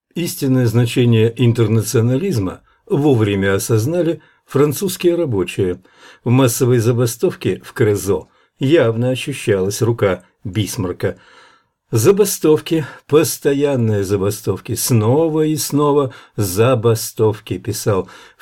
Истинное значение интернационализма вовремя осознали французские рабочие. В массовой забастовке в Крезо явно ощущалась рука Бисмарка. Забастовки, постоянные забастовки, снова и снова забастовки, писал в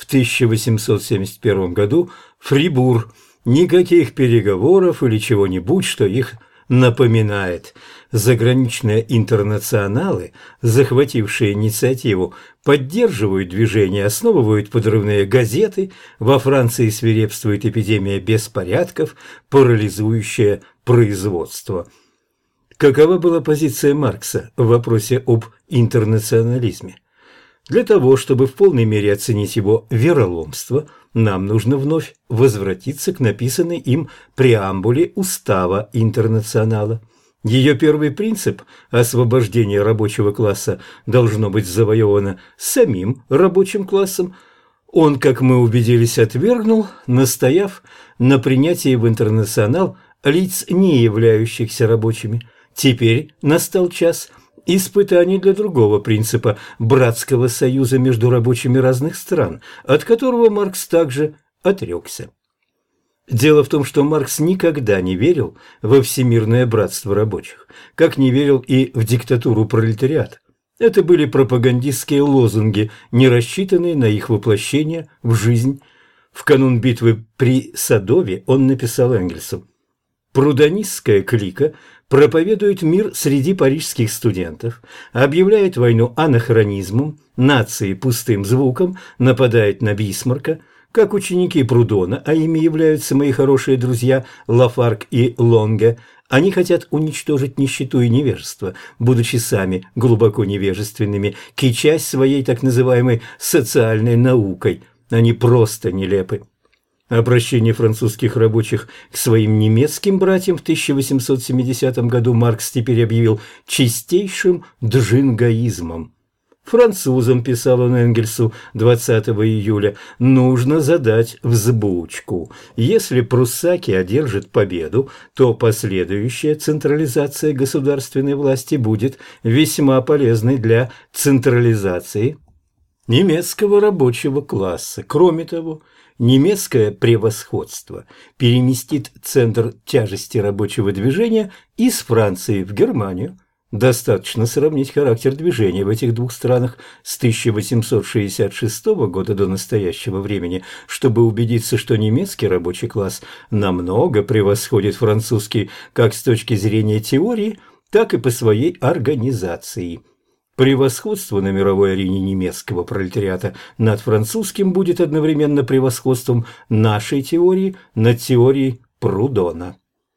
1871 году Фрибур. Никаких переговоров или чего-нибудь, что их напоминает. Заграничные интернационалы, захватившие инициативу, поддерживают движение, основывают подрывные газеты. Во Франции свирепствует эпидемия беспорядков, парализующая производство. Какова была позиция Маркса в вопросе об интернационализме? Для того, чтобы в полной мере оценить его вероломство, нам нужно вновь возвратиться к написанной им преамбуле Устава Интернационала. Ее первый принцип – освобождение рабочего класса должно быть завоевано самим рабочим классом. Он, как мы убедились, отвергнул, настояв на принятии в интернационал лиц, не являющихся рабочими. Теперь настал час испытаний для другого принципа – братского союза между рабочими разных стран, от которого Маркс также отрекся. Дело в том, что Маркс никогда не верил во всемирное братство рабочих, как не верил и в диктатуру пролетариата. Это были пропагандистские лозунги, не рассчитанные на их воплощение в жизнь. В канун битвы при Садове он написал Энгельсу: «Прудонистская клика проповедует мир среди парижских студентов, объявляет войну анахронизмом, нации пустым звуком, нападает на Бисмарка, как ученики Прудона, а ими являются мои хорошие друзья Лафарг и Лонге. Они хотят уничтожить нищету и невежество, будучи сами глубоко невежественными, кичась своей так называемой социальной наукой. Они просто нелепы». Обращение французских рабочих к своим немецким братьям в 1870 году Маркс теперь объявил чистейшим джингоизмом. Французам, писал он Энгельсу 20 июля, нужно задать взбучку. Если пруссаки одержат победу, то последующая централизация государственной власти будет весьма полезной для централизации немецкого рабочего класса. Кроме того, немецкое превосходство переместит центр тяжести рабочего движения из Франции в Германию. Достаточно сравнить характер движения в этих двух странах с 1866 года до настоящего времени, чтобы убедиться, что немецкий рабочий класс намного превосходит французский как с точки зрения теории, так и по своей организации. Превосходство на мировой арене немецкого пролетариата над французским будет одновременно превосходством нашей теории над теорией Прудона.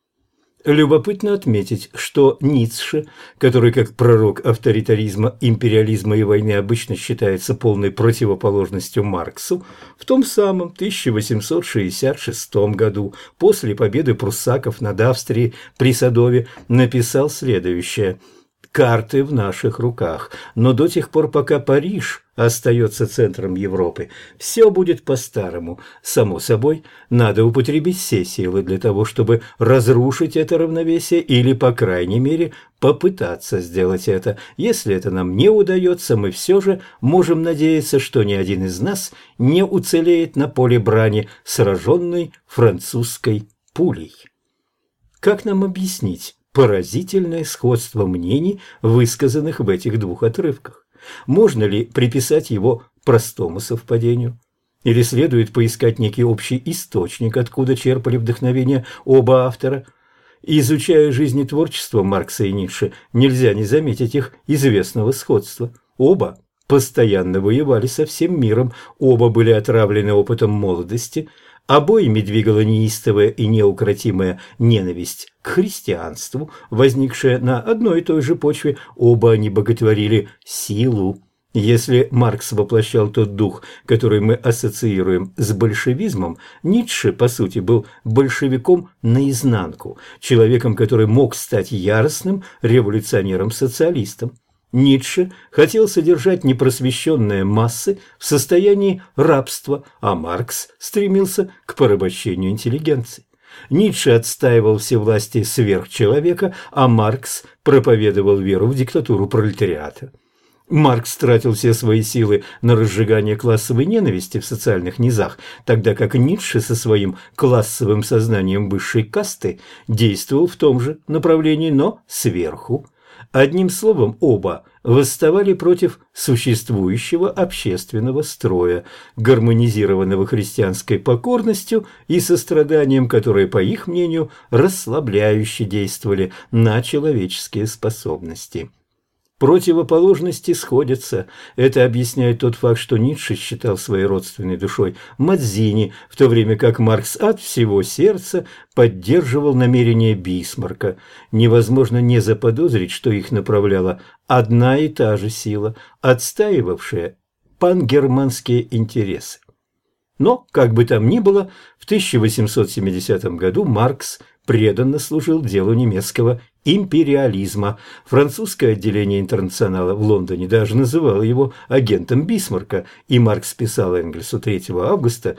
Любопытно отметить, что Ницше, который как пророк авторитаризма, империализма и войны обычно считается полной противоположностью Марксу, в том самом 1866 году, после победы пруссаков над Австрией при Садове, написал следующее: «Карты в наших руках, но до тех пор, пока Париж остается центром Европы, все будет по-старому. Само собой, надо употребить все силы для того, чтобы разрушить это равновесие или, по крайней мере, попытаться сделать это. Если это нам не удается, мы все же можем надеяться, что ни один из нас не уцелеет на поле брани, сраженный французской пулей». Как нам объяснить поразительное сходство мнений, высказанных в этих двух отрывках? Можно ли приписать его простому совпадению? Или следует поискать некий общий источник, откуда черпали вдохновение оба автора? Изучая жизнь и творчество Маркса и Ницше, нельзя не заметить их известного сходства. Оба постоянно воевали со всем миром, оба были отравлены опытом молодости, обоими двигала неистовая и неукротимая ненависть к христианству, возникшая на одной и той же почве. Оба они боготворили силу. Если Маркс воплощал тот дух, который мы ассоциируем с большевизмом, Ницше, по сути, был большевиком наизнанку, человеком, который мог стать яростным революционером-социалистом. Ницше хотел содержать непросвещенные массы в состоянии рабства, а Маркс стремился к порабощению интеллигенции. Ницше отстаивал всевластие сверхчеловека, а Маркс проповедовал веру в диктатуру пролетариата. Маркс тратил все свои силы на разжигание классовой ненависти в социальных низах, тогда как Ницше со своим классовым сознанием высшей касты действовал в том же направлении, но сверху. Одним словом, оба восставали против существующего общественного строя, гармонизированного христианской покорностью и состраданием, которые, по их мнению, расслабляюще действовали на человеческие способности. Противоположности сходятся. Это объясняет тот факт, что Ницше считал своей родственной душой Мадзини, в то время как Маркс от всего сердца поддерживал намерения Бисмарка. Невозможно не заподозрить, что их направляла одна и та же сила, отстаивавшая пангерманские интересы. Но, как бы там ни было, в 1870 году Маркс преданно служил делу немецкого империализма. Французское отделение Интернационала в Лондоне даже называло его агентом Бисмарка, и Маркс писал Энгельсу 3 августа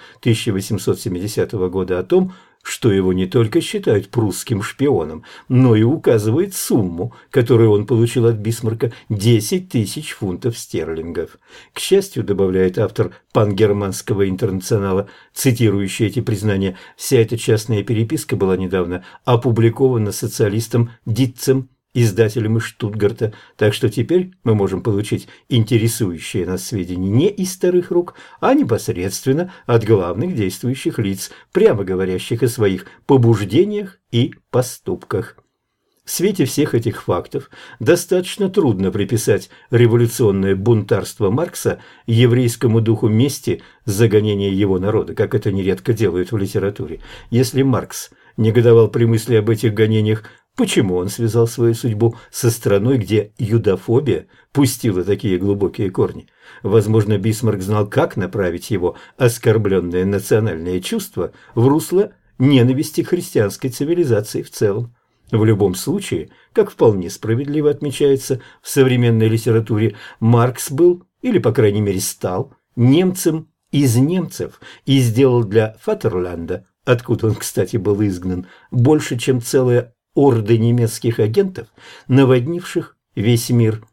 1870 года о том, что его не только считают прусским шпионом, но и указывает сумму, которую он получил от Бисмарка – 10 тысяч фунтов стерлингов. К счастью, добавляет автор пангерманского интернационала, цитирующий эти признания, вся эта частная переписка была недавно опубликована социалистом Дитцем, издателем из Штутгарта, так что теперь мы можем получить интересующие нас сведения не из старых рук, а непосредственно от главных действующих лиц, прямо говорящих о своих побуждениях и поступках. В свете всех этих фактов достаточно трудно приписать революционное бунтарство Маркса еврейскому духу мести за гонение его народа, как это нередко делают в литературе. Если Маркс негодовал при мысли об этих гонениях, почему он связал свою судьбу со страной, где юдофобия пустила такие глубокие корни? Возможно, Бисмарк знал, как направить его оскорбленное национальное чувство в русло ненависти к христианской цивилизации в целом. В любом случае, как вполне справедливо отмечается в современной литературе, Маркс был, или по крайней мере стал, немцем из немцев и сделал для Фатерланда, откуда он, кстати, был изгнан, больше, чем целая орды немецких агентов, наводнивших весь мир.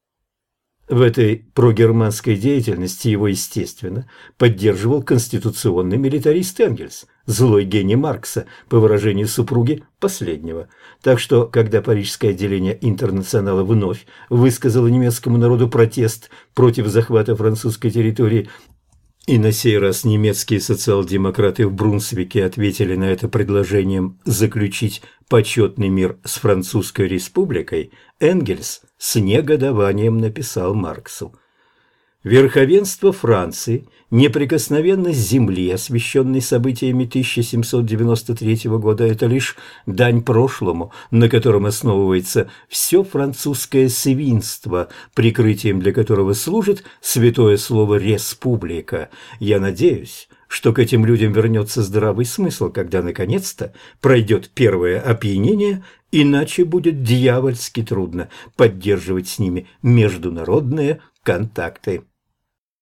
В этой прогерманской деятельности его, естественно, поддерживал конституционный милитарист Энгельс, злой гений Маркса, по выражению супруги последнего. Так что, когда парижское отделение Интернационала вновь высказало немецкому народу протест против захвата французской территории, и на сей раз немецкие социал-демократы в Брунсвике ответили на это предложением заключить почетный мир с Французской республикой, Энгельс с негодованием написал Марксу: «Верховенство Франции, неприкосновенность земли, освященной событиями 1793 года, это лишь дань прошлому, на котором основывается все французское свинство, прикрытием для которого служит святое слово «республика». Я надеюсь, что к этим людям вернется здравый смысл, когда наконец-то пройдет первое опьянение, иначе будет дьявольски трудно поддерживать с ними международные контакты».